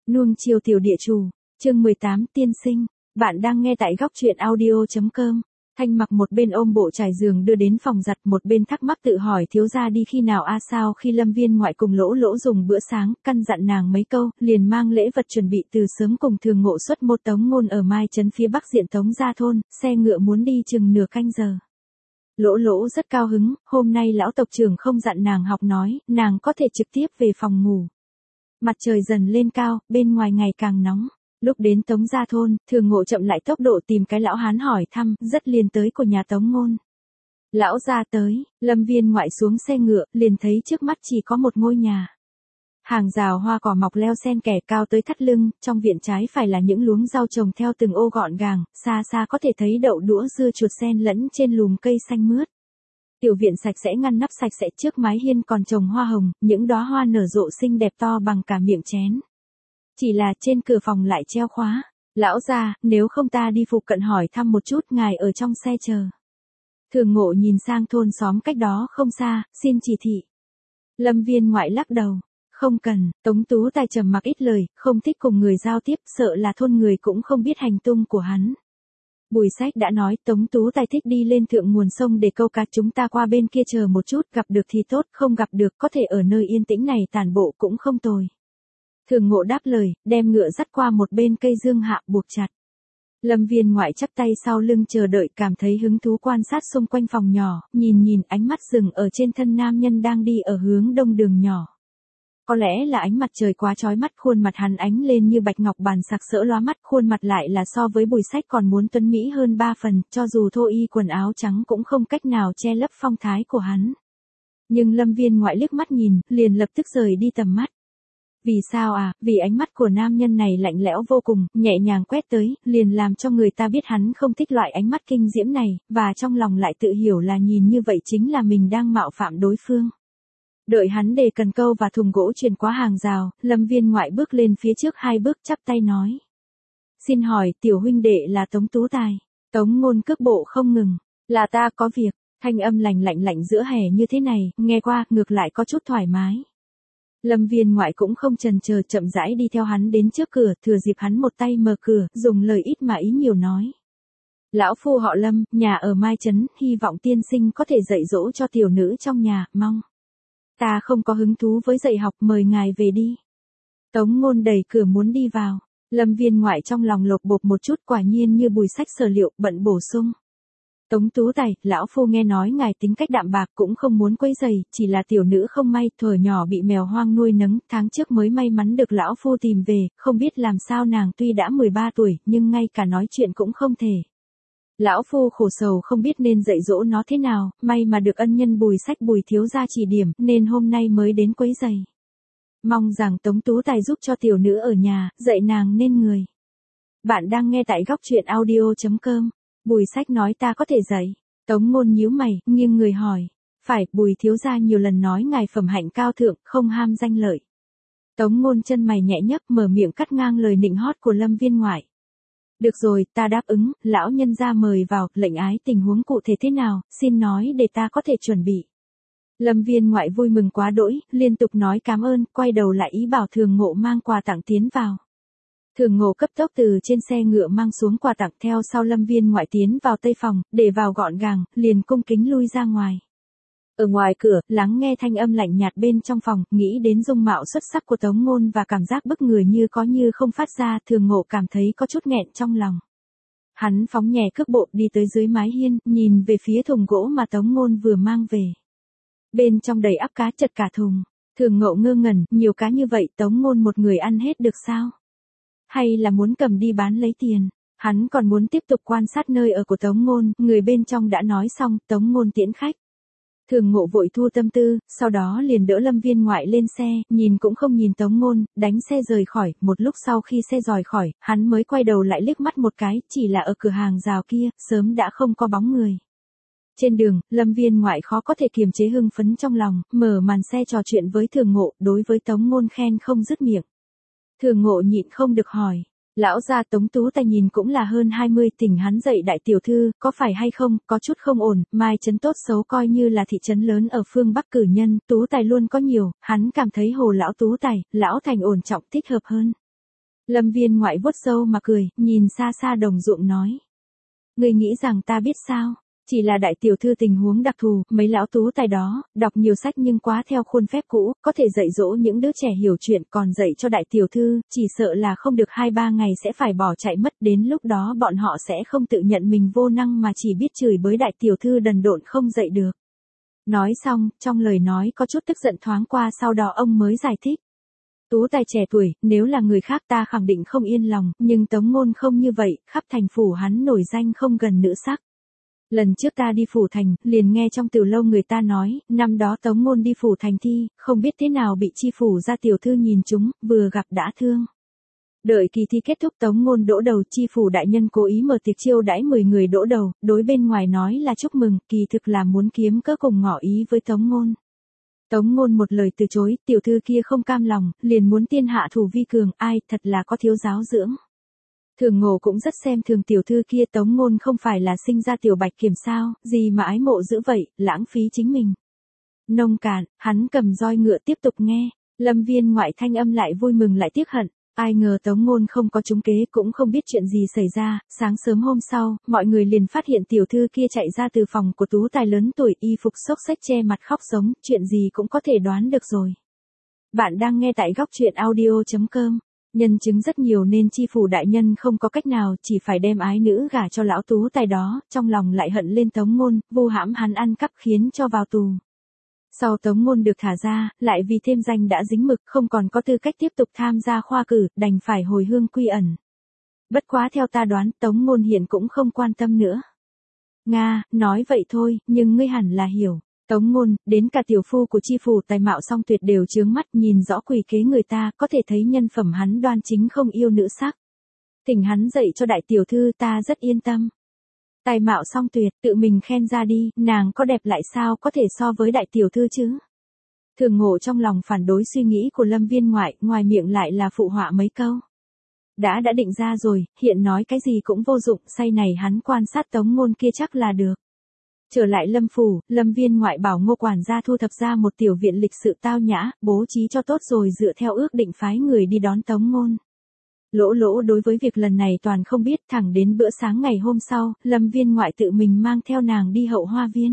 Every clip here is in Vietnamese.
Nuông chiều tiểu địa chủ, chương 18 tiên sinh, bạn đang nghe tại góc truyện audio.com. Thanh Mặc một bên ôm bộ trải giường đưa đến phòng giặt, một bên thắc mắc tự hỏi thiếu gia đi khi nào sao khi Lâm Viên ngoại cùng Lỗ Lỗ dùng bữa sáng, căn dặn nàng mấy câu, liền mang lễ vật chuẩn bị từ sớm cùng Thường Ngộ xuất một Tống Ngôn ở Mai trấn phía bắc diện Tống gia thôn, xe ngựa muốn đi chừng nửa canh giờ. Lỗ Lỗ rất cao hứng, hôm nay lão tộc trưởng không dặn nàng học nói, nàng có thể trực tiếp về phòng ngủ. Mặt trời dần lên cao, bên ngoài ngày càng nóng. Lúc đến Tống gia thôn, Thường Ngộ chậm lại tốc độ tìm cái lão hán hỏi thăm, rất liền tới của nhà Tống Ngôn. Lão gia tới, Lâm Viên ngoại xuống xe ngựa, liền thấy trước mắt chỉ có một ngôi nhà. Hàng rào hoa cỏ mọc leo xen kẽ cao tới thắt lưng, trong viện trái phải là những luống rau trồng theo từng ô gọn gàng, xa xa có thể thấy đậu đũa dưa chuột sen lẫn trên lùm cây xanh mướt. Tiểu viện sạch sẽ ngăn nắp sạch sẽ, trước mái hiên còn trồng hoa hồng, những đóa hoa nở rộ xinh đẹp to bằng cả miệng chén. Chỉ là trên cửa phòng lại treo khóa. Lão gia, nếu không ta đi phụ cận hỏi thăm một chút, ngài ở trong xe chờ. Thường Ngộ nhìn sang thôn xóm cách đó không xa, xin chỉ thị. Lâm Viên ngoại lắc đầu. Không cần, Tống Tú Tài trầm mặc ít lời, không thích cùng người giao tiếp, sợ là thôn người cũng không biết hành tung của hắn. Bùi Sách đã nói Tống Tú Tài thích đi lên thượng nguồn sông để câu cá, chúng ta qua bên kia chờ một chút, gặp được thì tốt, không gặp được có thể ở nơi yên tĩnh này tản bộ cũng không tồi. Thường Ngộ đáp lời, đem ngựa dắt qua một bên cây dương hạ buộc chặt. Lâm Viên ngoại chắp tay sau lưng chờ đợi, cảm thấy hứng thú quan sát xung quanh phòng nhỏ, nhìn ánh mắt dừng ở trên thân nam nhân đang đi ở hướng đông đường nhỏ. Có lẽ là ánh mặt trời quá chói mắt, khuôn mặt hắn ánh lên như bạch ngọc bàn sặc sỡ lóa mắt, khuôn mặt lại là so với Bùi Sách còn muốn tuấn mỹ hơn 3 phần, cho dù thô y quần áo trắng cũng không cách nào che lấp phong thái của hắn. Nhưng Lâm Viên ngoại liếc mắt nhìn, liền lập tức rời đi tầm mắt. Vì sao à? Vì ánh mắt của nam nhân này lạnh lẽo vô cùng, nhẹ nhàng quét tới, liền làm cho người ta biết hắn không thích loại ánh mắt kinh diễm này, và trong lòng lại tự hiểu là nhìn như vậy chính là mình đang mạo phạm đối phương. Đợi hắn để cần câu và thùng gỗ chuyển qua hàng rào, Lâm Viên ngoại bước lên phía trước 2 bước chắp tay nói. Xin hỏi, tiểu huynh đệ là Tống Tú Tài. Tống Ngôn cước bộ không ngừng. Là ta có việc. Thanh âm lạnh giữa hè như thế này, nghe qua, ngược lại có chút thoải mái. Lâm Viên ngoại cũng không chần chờ, chậm rãi đi theo hắn đến trước cửa, thừa dịp hắn một tay mở cửa, dùng lời ít mà ý nhiều nói. Lão phu họ Lâm, nhà ở Mai trấn, hy vọng tiên sinh có thể dạy dỗ cho tiểu nữ trong nhà, mong. Ta không có hứng thú với dạy học, mời ngài về đi. Tống Ngôn đẩy cửa muốn đi vào. Lâm Viên ngoại trong lòng lột bột một chút, quả nhiên như Bùi Sách sở liệu, bận bổ sung. Tống Tú Tài, lão phu nghe nói ngài tính cách đạm bạc, cũng không muốn quấy rầy, chỉ là tiểu nữ không may, thuở nhỏ bị mèo hoang nuôi nấng, tháng trước mới may mắn được lão phu tìm về, không biết làm sao nàng tuy đã 13 tuổi, nhưng ngay cả nói chuyện cũng không thể. Lão phu khổ sầu không biết nên dạy dỗ nó thế nào, may mà được ân nhân Bùi Sách Bùi thiếu gia chỉ điểm, nên hôm nay mới đến quấy rầy. Mong rằng Tống Tú Tài giúp cho tiểu nữ ở nhà, dạy nàng nên người. Bạn đang nghe tại góc truyện audio.com. Bùi Sách nói ta có thể dạy. Tống Ngôn nhíu mày, nghiêng người hỏi. Phải, Bùi thiếu gia nhiều lần nói ngài phẩm hạnh cao thượng, không ham danh lợi. Tống Ngôn chân mày nhẹ nhấc, mở miệng cắt ngang lời nịnh hót của Lâm Viên ngoại. Được rồi, ta đáp ứng, lão nhân gia mời vào, lệnh ái tình huống cụ thể thế nào, xin nói để ta có thể chuẩn bị. Lâm Viên ngoại vui mừng quá đỗi, liên tục nói cảm ơn, quay đầu lại ý bảo Thường Ngộ mang quà tặng tiến vào. Thường Ngộ cấp tốc từ trên xe ngựa mang xuống quà tặng, theo sau Lâm Viên ngoại tiến vào tây phòng, để vào gọn gàng, liền cung kính lui ra ngoài. Ở ngoài cửa, lắng nghe thanh âm lạnh nhạt bên trong phòng, nghĩ đến dung mạo xuất sắc của Tống Ngôn và cảm giác bức người như có như không phát ra, Thường Ngộ cảm thấy có chút nghẹn trong lòng. Hắn phóng nhẹ cước bộ đi tới dưới mái hiên, nhìn về phía thùng gỗ mà Tống Ngôn vừa mang về. Bên trong đầy ắp cá chật cả thùng. Thường Ngộ ngơ ngẩn, nhiều cá như vậy Tống Ngôn một người ăn hết được sao? Hay là muốn cầm đi bán lấy tiền? Hắn còn muốn tiếp tục quan sát nơi ở của Tống Ngôn, người bên trong đã nói xong, Tống Ngôn tiễn khách. Thường Ngộ vội thu tâm tư, sau đó liền đỡ Lâm Viên ngoại lên xe, nhìn cũng không nhìn Tống Ngôn, đánh xe rời khỏi, một lúc sau khi xe rời khỏi, hắn mới quay đầu lại liếc mắt một cái, chỉ là ở cửa hàng rào kia, sớm đã không có bóng người. Trên đường, Lâm Viên ngoại khó có thể kiềm chế hưng phấn trong lòng, mở màn xe trò chuyện với Thường Ngộ, đối với Tống Ngôn khen không dứt miệng. Thường Ngộ nhịn không được hỏi. Lão gia Tống Tú Tài nhìn cũng là hơn 20, thỉnh hắn dạy đại tiểu thư, có phải hay không, có chút không ổn, Mai trấn tốt xấu coi như là thị trấn lớn ở phương Bắc cử nhân, Tú Tài luôn có nhiều, hắn cảm thấy hồ lão Tú Tài, lão thành ổn trọng thích hợp hơn. Lâm Viên Ngoại vuốt râu mà cười, nhìn xa xa đồng ruộng nói. Ngươi nghĩ rằng ta biết sao? Chỉ là đại tiểu thư tình huống đặc thù, mấy lão tú tài đó, đọc nhiều sách nhưng quá theo khuôn phép cũ, có thể dạy dỗ những đứa trẻ hiểu chuyện, còn dạy cho đại tiểu thư, chỉ sợ là không được 2-3 ngày sẽ phải bỏ chạy mất, đến lúc đó bọn họ sẽ không tự nhận mình vô năng mà chỉ biết chửi bới đại tiểu thư đần độn không dạy được. Nói xong, trong lời nói có chút tức giận thoáng qua, sau đó ông mới giải thích. Tú tài trẻ tuổi, nếu là người khác ta khẳng định không yên lòng, nhưng Tống Ngôn không như vậy, khắp thành phủ hắn nổi danh không gần nữ sắc. Lần trước ta đi phủ thành, liền nghe trong tiểu lâu người ta nói, năm đó Tống Ngôn đi phủ thành thi, không biết thế nào bị chi phủ gia tiểu thư nhìn chúng, vừa gặp đã thương. Đợi kỳ thi kết thúc Tống Ngôn đỗ đầu, chi phủ đại nhân cố ý mở tiệc chiêu đãi 10 người đỗ đầu, đối bên ngoài nói là chúc mừng, kỳ thực là muốn kiếm cớ cùng ngỏ ý với Tống Ngôn. Tống Ngôn một lời từ chối, tiểu thư kia không cam lòng, liền muốn tiên hạ thủ vi cường, ai, thật là có thiếu giáo dưỡng. Thường Ngộ cũng rất xem thường tiểu thư kia, Tống Ngôn không phải là sinh ra tiểu bạch kiểm sao, gì mà ái mộ dữ vậy, lãng phí chính mình. Nông cạn, hắn cầm roi ngựa tiếp tục nghe, Lâm Viên Ngoại thanh âm lại vui mừng lại tiếc hận. Ai ngờ Tống Ngôn không có trúng kế, cũng không biết chuyện gì xảy ra, sáng sớm hôm sau, mọi người liền phát hiện tiểu thư kia chạy ra từ phòng của tú tài lớn tuổi, y phục xốc xếch che mặt khóc giống, chuyện gì cũng có thể đoán được rồi. Bạn đang nghe tại góc truyện audio.com. Nhân chứng rất nhiều nên chi phủ đại nhân không có cách nào, chỉ phải đem ái nữ gả cho lão tú tài đó, trong lòng lại hận lên Tống Ngôn, vu hãm hắn ăn cắp khiến cho vào tù. Sau Tống Ngôn được thả ra, lại vì thêm danh đã dính mực, không còn có tư cách tiếp tục tham gia khoa cử, đành phải hồi hương quy ẩn. Bất quá theo ta đoán, Tống Ngôn hiện cũng không quan tâm nữa. Nga, nói vậy thôi, nhưng ngươi hẳn là hiểu. Tống Ngôn, đến cả tiểu phu của chi phủ tài mạo song tuyệt đều chướng mắt, nhìn rõ quỷ kế người ta, có thể thấy nhân phẩm hắn đoan chính không yêu nữ sắc. Thỉnh hắn dạy cho đại tiểu thư, ta rất yên tâm. Tài mạo song tuyệt, tự mình khen ra đi, nàng có đẹp lại sao có thể so với đại tiểu thư chứ? Thường Ngộ trong lòng phản đối suy nghĩ của Lâm Viên Ngoại, ngoài miệng lại là phụ họa mấy câu. Đã định ra rồi, hiện nói cái gì cũng vô dụng, say này hắn quan sát Tống Ngôn kia chắc là được. Trở lại Lâm phủ, Lâm Viên Ngoại bảo Ngô quản gia thu thập ra một tiểu viện lịch sự tao nhã, bố trí cho tốt rồi dựa theo ước định phái người đi đón Tống Ngôn. Lỗ Lỗ đối với việc lần này toàn không biết, thẳng đến bữa sáng ngày hôm sau, Lâm Viên Ngoại tự mình mang theo nàng đi hậu hoa viên.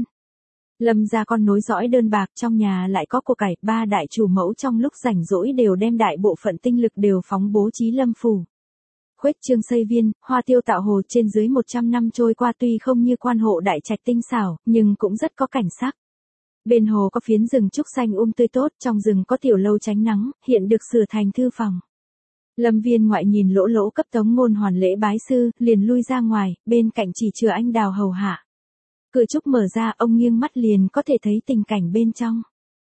Lâm gia con nối dõi đơn bạc, trong nhà lại có của cải, ba đại chủ mẫu trong lúc rảnh rỗi đều đem đại bộ phận tinh lực đều phóng bố trí Lâm phủ. Khuếch trương xây viên, hoa tiêu tạo hồ, trên dưới 100 năm trôi qua tuy không như quan hộ đại trạch tinh xảo, nhưng cũng rất có cảnh sắc. Bên hồ có phiến rừng trúc xanh tươi tốt, trong rừng có tiểu lâu tránh nắng, hiện được sửa thành thư phòng. Lâm Viên Ngoại nhìn Lỗ Lỗ cấp Tống Ngôn hoàn lễ bái sư, liền lui ra ngoài, bên cạnh chỉ chừa anh đào hầu hạ. Cửa trúc mở ra, ông nghiêng mắt liền có thể thấy tình cảnh bên trong.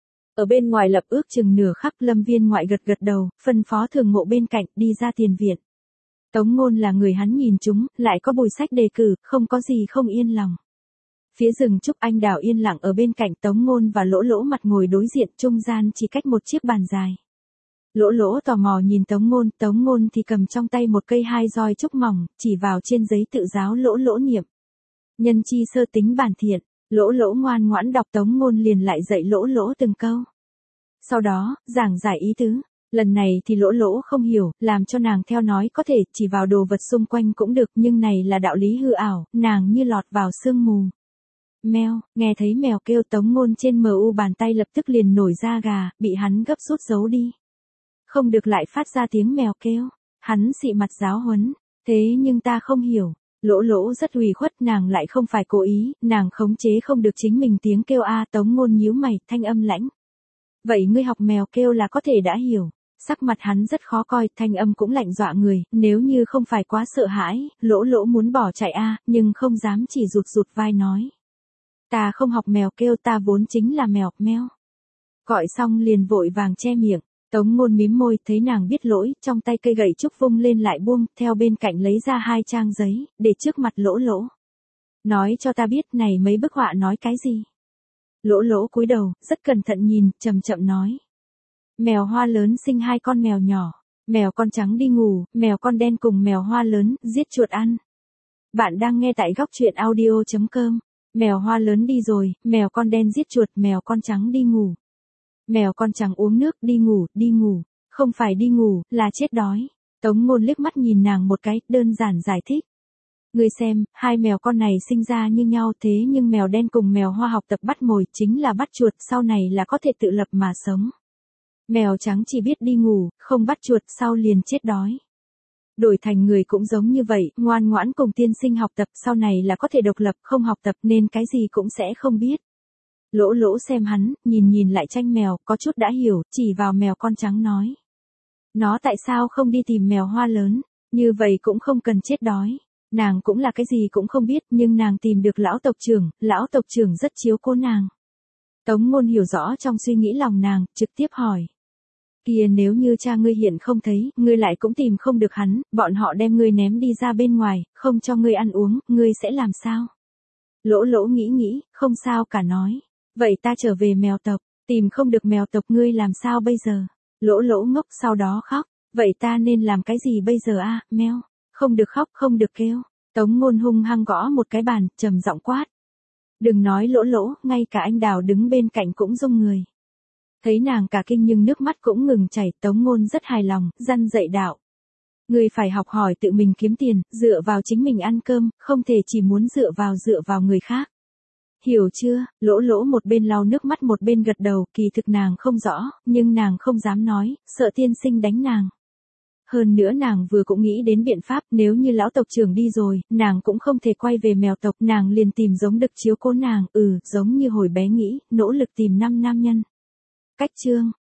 Ở bên ngoài lập ước chừng nửa khắc, Lâm Viên Ngoại gật đầu, phân phó Thường Ngộ bên cạnh, đi ra tiền viện. Tống Ngôn là người hắn nhìn chúng, lại có Bùi Sách đề cử, không có gì không yên lòng. Phía rừng trúc anh đào yên lặng, ở bên cạnh Tống Ngôn và Lỗ Lỗ mặt ngồi đối diện, trung gian chỉ cách một chiếc bàn dài. Lỗ Lỗ tò mò nhìn Tống Ngôn thì cầm trong tay một cây hai roi trúc mỏng, chỉ vào trên giấy tự giáo Lỗ Lỗ niệm. Nhân chi sơ tính bản thiện, Lỗ Lỗ ngoan ngoãn đọc, Tống Ngôn liền lại dạy Lỗ Lỗ từng câu. Sau đó, giảng giải ý tứ. Lần này thì Lỗ Lỗ không hiểu, làm cho nàng theo nói có thể, chỉ vào đồ vật xung quanh cũng được, nhưng này là đạo lý hư ảo, nàng như lọt vào sương mù. Mèo, nghe thấy mèo kêu, Tống Ngôn trên mu bàn tay lập tức liền nổi da gà, bị hắn gấp rút giấu đi. Không được lại phát ra tiếng mèo kêu, hắn xị mặt giáo huấn, thế nhưng ta không hiểu. Lỗ Lỗ rất ủy khuất, nàng lại không phải cố ý, nàng khống chế không được chính mình tiếng kêu a. Tống Ngôn nhíu mày, thanh âm lãnh. Vậy ngươi học mèo kêu là có thể đã hiểu. Sắc mặt hắn rất khó coi, thanh âm cũng lạnh dọa người, nếu như không phải quá sợ hãi, Lỗ Lỗ muốn bỏ chạy a, nhưng không dám, chỉ rụt vai nói. Ta không học mèo kêu, ta vốn chính là mèo, meo. Gọi xong liền vội vàng che miệng. Tống Ngôn mím môi, thấy nàng biết lỗi, trong tay cây gậy trúc vung lên lại buông, theo bên cạnh lấy ra 2 trang giấy, để trước mặt Lỗ Lỗ. Nói cho ta biết này mấy bức họa nói cái gì. Lỗ Lỗ cúi đầu, rất cẩn thận nhìn, chậm chậm nói. Mèo hoa lớn sinh 2 con mèo nhỏ, mèo con trắng đi ngủ, mèo con đen cùng mèo hoa lớn, giết chuột ăn. Bạn đang nghe tại góc truyện audio.com, mèo hoa lớn đi rồi, mèo con đen giết chuột, mèo con trắng đi ngủ. Mèo con trắng uống nước, đi ngủ, không phải đi ngủ, là chết đói. Tống Ngôn liếc mắt nhìn nàng một cái, đơn giản giải thích. Ngươi xem, hai mèo con này sinh ra như nhau thế nhưng mèo đen cùng mèo hoa học tập bắt mồi chính là bắt chuột sau này là có thể tự lập mà sống. Mèo trắng chỉ biết đi ngủ, không bắt chuột sau liền chết đói. Đổi thành người cũng giống như vậy, ngoan ngoãn cùng tiên sinh học tập sau này là có thể độc lập, không học tập nên cái gì cũng sẽ không biết. Lỗ Lỗ xem hắn, nhìn lại tranh mèo, có chút đã hiểu, chỉ vào mèo con trắng nói. Nó tại sao không đi tìm mèo hoa lớn, như vậy cũng không cần chết đói. Nàng cũng là cái gì cũng không biết, nhưng nàng tìm được lão tộc trưởng rất chiếu cố nàng. Tống Ngôn hiểu rõ trong suy nghĩ lòng nàng, trực tiếp hỏi. Kìa nếu như cha ngươi hiện không thấy, ngươi lại cũng tìm không được hắn, bọn họ đem ngươi ném đi ra bên ngoài, không cho ngươi ăn uống, ngươi sẽ làm sao? Lỗ Lỗ nghĩ, không sao cả nói. Vậy ta trở về mèo tộc, tìm không được mèo tộc ngươi làm sao bây giờ? Lỗ Lỗ ngốc sau đó khóc. Vậy ta nên làm cái gì bây giờ a, mèo? Không được khóc, không được kêu. Tống Ngôn hung hăng gõ một cái bàn, trầm giọng quát. Đừng nói Lỗ Lỗ, ngay cả anh Đào đứng bên cạnh cũng rung người. Thấy nàng cả kinh nhưng nước mắt cũng ngừng chảy, Tống Ngôn rất hài lòng, răn dạy đạo. Người phải học hỏi tự mình kiếm tiền, dựa vào chính mình ăn cơm, không thể chỉ muốn dựa vào người khác. Hiểu chưa? Lỗ Lỗ một bên lau nước mắt một bên gật đầu, kỳ thực nàng không rõ, nhưng nàng không dám nói, sợ tiên sinh đánh nàng. Hơn nữa nàng vừa cũng nghĩ đến biện pháp, nếu như lão tộc trưởng đi rồi, nàng cũng không thể quay về mèo tộc, nàng liền tìm giống Đực chiếu cố nàng, giống như hồi bé nghĩ, nỗ lực tìm 5 nam nhân. Cách chương